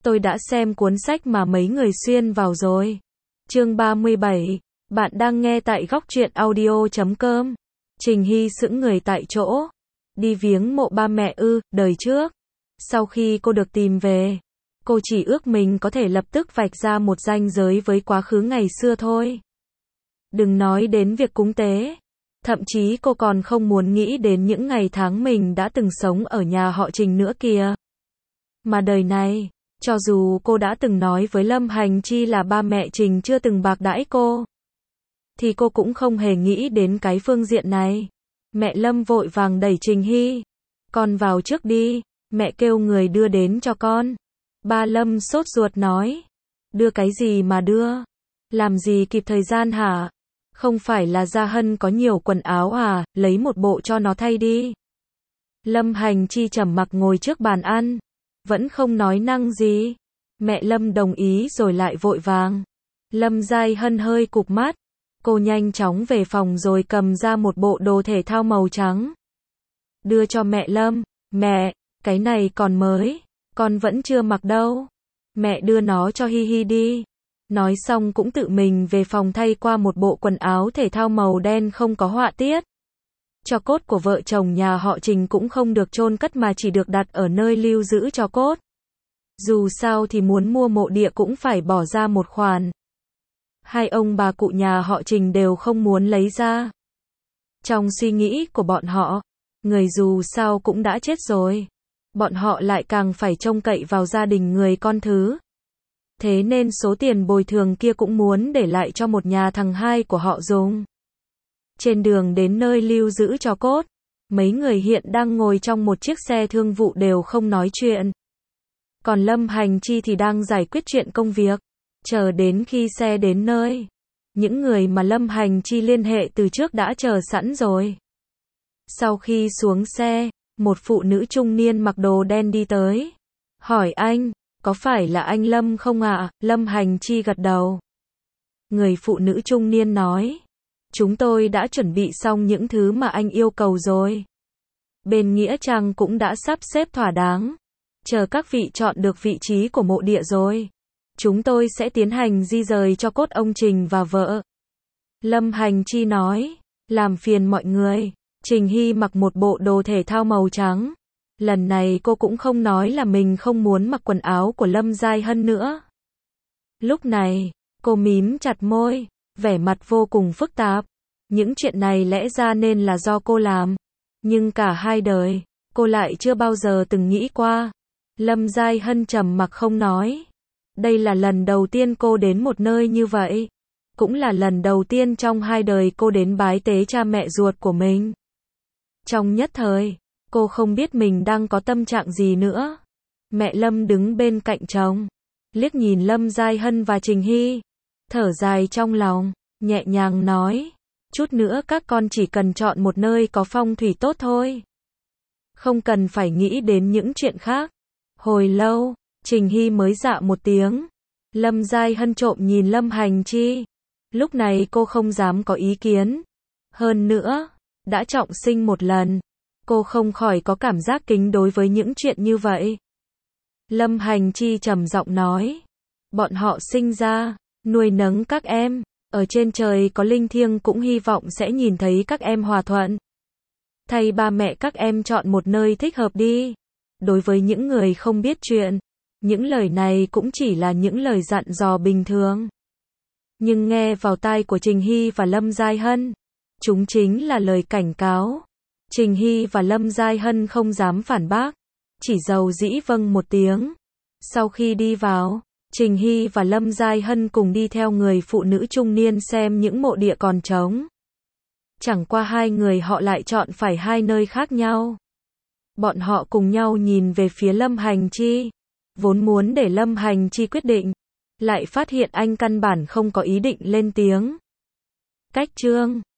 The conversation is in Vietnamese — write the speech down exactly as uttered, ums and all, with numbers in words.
tôi đã xem cuốn sách mà mấy người xuyên vào rồi. Chương ba mươi bảy. Bạn đang nghe tại góc truyện audio chấm com. Trình Hy sững người tại chỗ. Đi viếng mộ ba mẹ ư, đời trước. Sau khi cô được tìm về, cô chỉ ước mình có thể lập tức vạch ra một ranh giới với quá khứ ngày xưa thôi. Đừng nói đến việc cúng tế. Thậm chí cô còn không muốn nghĩ đến những ngày tháng mình đã từng sống ở nhà họ Trình nữa kìa. Mà đời này, cho dù cô đã từng nói với Lâm Hành Chi là ba mẹ Trình chưa từng bạc đãi cô, thì cô cũng không hề nghĩ đến cái phương diện này. Mẹ Lâm vội vàng đẩy Trình Hy. Con vào trước đi, mẹ kêu người đưa đến cho con. Ba Lâm sốt ruột nói. Đưa cái gì mà đưa? Làm gì kịp thời gian hả? Không phải là Gia Hân có nhiều quần áo à, lấy một bộ cho nó thay đi. Lâm Hành Chi trầm mặc ngồi trước bàn ăn, vẫn không nói năng gì. Mẹ Lâm đồng ý rồi lại vội vàng. Lâm Giai Hân hơi cụp mắt. Cô nhanh chóng về phòng rồi cầm ra một bộ đồ thể thao màu trắng. Đưa cho mẹ Lâm. Mẹ, cái này còn mới, con vẫn chưa mặc đâu. Mẹ đưa nó cho Hi Hi đi. Nói xong cũng tự mình về phòng thay qua một bộ quần áo thể thao màu đen không có họa tiết. Tro cốt của vợ chồng nhà họ Trình cũng không được chôn cất mà chỉ được đặt ở nơi lưu giữ tro cốt. Dù sao thì muốn mua mộ địa cũng phải bỏ ra một khoản. Hai ông bà cụ nhà họ Trình đều không muốn lấy ra. Trong suy nghĩ của bọn họ, người dù sao cũng đã chết rồi. Bọn họ lại càng phải trông cậy vào gia đình người con thứ. Thế nên số tiền bồi thường kia cũng muốn để lại cho một nhà thằng hai của họ dùng. Trên đường đến nơi lưu giữ tro cốt, mấy người hiện đang ngồi trong một chiếc xe thương vụ đều không nói chuyện. Còn Lâm Hành Chi thì đang giải quyết chuyện công việc. Chờ đến khi xe đến nơi, những người mà Lâm Hành Chi liên hệ từ trước đã chờ sẵn rồi. Sau khi xuống xe, một phụ nữ trung niên mặc đồ đen đi tới. Hỏi anh, có phải là anh Lâm không ạ? Lâm Hành Chi gật đầu. Người phụ nữ trung niên nói, chúng tôi đã chuẩn bị xong những thứ mà anh yêu cầu rồi. Bên Nghĩa Trang cũng đã sắp xếp thỏa đáng. Chờ các vị chọn được vị trí của mộ địa rồi, chúng tôi sẽ tiến hành di rời cho cốt ông Trình và vợ. Lâm Hành Chi nói, làm phiền mọi người. Trình Hy mặc một bộ đồ thể thao màu trắng. Lần này cô cũng không nói là mình không muốn mặc quần áo của Lâm Giai Hân nữa. Lúc này, cô mím chặt môi, vẻ mặt vô cùng phức tạp. Những chuyện này lẽ ra nên là do cô làm. Nhưng cả hai đời, cô lại chưa bao giờ từng nghĩ qua. Lâm Giai Hân trầm mặc không nói. Đây là lần đầu tiên cô đến một nơi như vậy. Cũng là lần đầu tiên trong hai đời cô đến bái tế cha mẹ ruột của mình. Trong nhất thời, cô không biết mình đang có tâm trạng gì nữa. Mẹ Lâm đứng bên cạnh chồng, liếc nhìn Lâm Giai Hân và Trình Hy, thở dài trong lòng, nhẹ nhàng nói, chút nữa các con chỉ cần chọn một nơi có phong thủy tốt thôi. Không cần phải nghĩ đến những chuyện khác. Hồi lâu, Trình Hy mới dạ một tiếng. Lâm Giai Hân trộm nhìn Lâm Hành Chi. Lúc này cô không dám có ý kiến. Hơn nữa, đã trọng sinh một lần, cô không khỏi có cảm giác kính đối với những chuyện như vậy. Lâm Hành Chi trầm giọng nói, bọn họ sinh ra, nuôi nấng các em, ở trên trời có linh thiêng cũng hy vọng sẽ nhìn thấy các em hòa thuận. Thay ba mẹ các em chọn một nơi thích hợp đi. Đối với những người không biết chuyện, những lời này cũng chỉ là những lời dặn dò bình thường. Nhưng nghe vào tai của Trình Hy và Lâm Giai Hân, chúng chính là lời cảnh cáo. Trình Hy và Lâm Giai Hân không dám phản bác, chỉ dầu dĩ vâng một tiếng. Sau khi đi vào, Trình Hy và Lâm Giai Hân cùng đi theo người phụ nữ trung niên xem những mộ địa còn trống. Chẳng qua hai người họ lại chọn phải hai nơi khác nhau. Bọn họ cùng nhau nhìn về phía Lâm Hành Chi, vốn muốn để Lâm Hành Chi quyết định, lại phát hiện anh căn bản không có ý định lên tiếng. Cách chương